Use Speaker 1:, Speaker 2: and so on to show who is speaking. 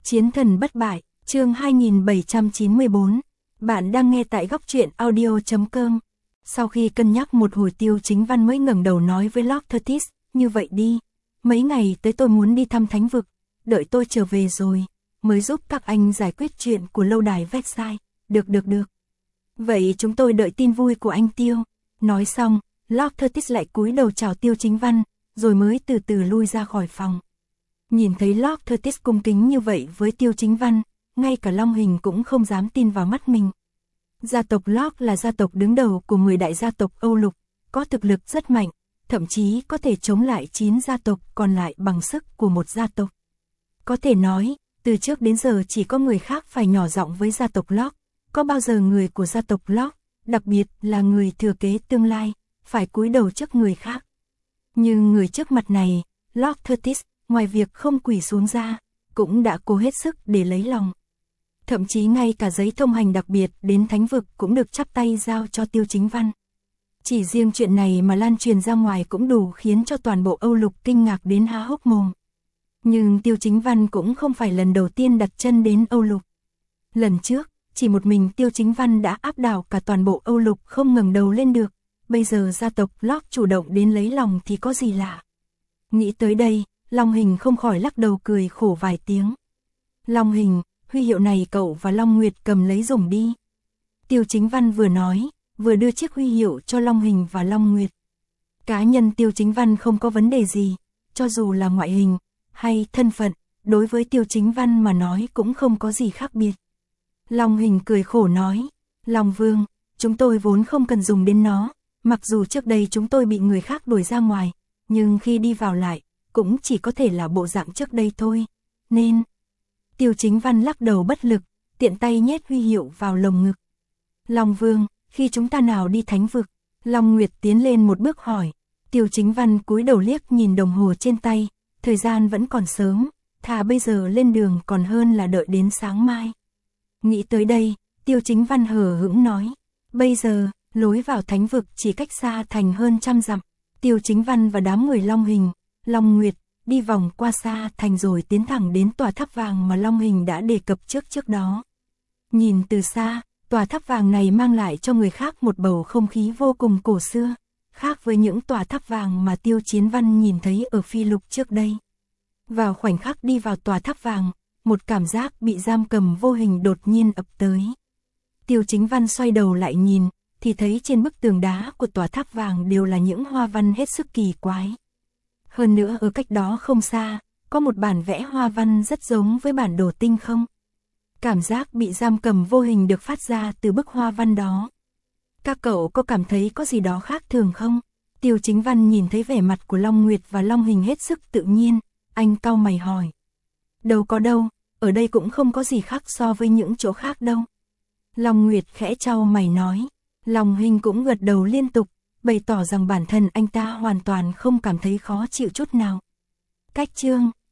Speaker 1: Chiến thần bất bại, chương 2794. Bạn đang nghe tại góc truyện audio.com. Sau khi cân nhắc một hồi, Tiêu Chính Văn mới ngẩng đầu nói với Lord Curtis, như vậy đi, mấy ngày tới tôi muốn đi thăm thánh vực, đợi tôi trở về rồi, mới giúp các anh giải quyết chuyện của lâu đài Versailles. Được. Vậy chúng tôi đợi tin vui của anh Tiêu. Nói xong, Lord Curtis lại cúi đầu chào Tiêu Chính Văn, rồi mới từ từ lui ra khỏi phòng. Nhìn thấy Lord Curtis cung kính như vậy với Tiêu Chính Văn, ngay cả Long Hình cũng không dám tin vào mắt mình. Gia tộc Lord là gia tộc đứng đầu của 10 đại gia tộc Âu Lục, có thực lực rất mạnh, thậm chí có thể chống lại 9 gia tộc còn lại bằng sức của một gia tộc. Có thể nói, từ trước đến giờ chỉ có người khác phải nhỏ giọng với gia tộc Lord, có bao giờ người của gia tộc Lord, đặc biệt là người thừa kế tương lai, phải cúi đầu trước người khác. Nhưng người trước mặt này, Lord Curtis, ngoài việc không quỳ xuống ra, cũng đã cố hết sức để lấy lòng. Thậm chí ngay cả giấy thông hành đặc biệt đến thánh vực cũng được chắp tay giao cho Tiêu Chính Văn. Chỉ riêng chuyện này mà lan truyền ra ngoài cũng đủ khiến cho toàn bộ Âu Lục kinh ngạc đến há hốc mồm. Nhưng Tiêu Chính Văn cũng không phải lần đầu tiên đặt chân đến Âu Lục. Lần trước, chỉ một mình Tiêu Chính Văn đã áp đảo cả toàn bộ Âu Lục không ngẩng đầu lên được. Bây giờ gia tộc Lord chủ động đến lấy lòng thì có gì lạ. Nghĩ tới đây, Long Hình không khỏi lắc đầu cười khổ vài tiếng. Long Hình, huy hiệu này cậu và Long Nguyệt cầm lấy dùng đi. Tiêu Chính Văn vừa nói, vừa đưa chiếc huy hiệu cho Long Hình và Long Nguyệt. Cá nhân Tiêu Chính Văn không có vấn đề gì, cho dù là ngoại hình hay thân phận, đối với Tiêu Chính Văn mà nói cũng không có gì khác biệt. Long Hình cười khổ nói, Long Vương, chúng tôi vốn không cần dùng đến nó, mặc dù trước đây chúng tôi bị người khác đuổi ra ngoài, nhưng khi đi vào lại, cũng chỉ có thể là bộ dạng trước đây thôi, nên... Tiêu Chính Văn lắc đầu bất lực, tiện tay nhét huy hiệu vào lồng ngực. Long Vương, khi chúng ta nào đi thánh vực? Long Nguyệt tiến lên một bước hỏi. Tiêu Chính Văn cúi đầu liếc nhìn đồng hồ trên tay, thời gian vẫn còn sớm, thà bây giờ lên đường còn hơn là đợi đến sáng mai. Nghĩ tới đây, Tiêu Chính Văn hờ hững nói, bây giờ, lối vào thánh vực chỉ cách xa thành hơn 100 dặm. Tiêu Chính Văn và đám người Long Hình, Long Nguyệt, đi vòng qua xa thành rồi tiến thẳng đến tòa tháp vàng mà Long Hình đã đề cập trước đó. Nhìn từ xa, tòa tháp vàng này mang lại cho người khác một bầu không khí vô cùng cổ xưa, khác với những tòa tháp vàng mà Tiêu Chiến Văn nhìn thấy ở Phi Lục trước đây. Vào khoảnh khắc đi vào tòa tháp vàng, một cảm giác bị giam cầm vô hình đột nhiên ập tới. Tiêu Chính Văn xoay đầu lại nhìn, thì thấy trên bức tường đá của tòa tháp vàng đều là những hoa văn hết sức kỳ quái. Hơn nữa ở cách đó không xa, có một bản vẽ hoa văn rất giống với bản đồ tinh không. Cảm giác bị giam cầm vô hình được phát ra từ bức hoa văn đó. Các cậu có cảm thấy có gì đó khác thường không? Tiêu Chính Văn nhìn thấy vẻ mặt của Long Nguyệt và Long Hình hết sức tự nhiên, anh cau mày hỏi. Đâu có đâu, ở đây cũng không có gì khác so với những chỗ khác đâu. Long Nguyệt khẽ chau mày nói. Long Hình cũng gật đầu liên tục, bày tỏ rằng bản thân anh ta hoàn toàn không cảm thấy khó chịu chút nào. Cách chương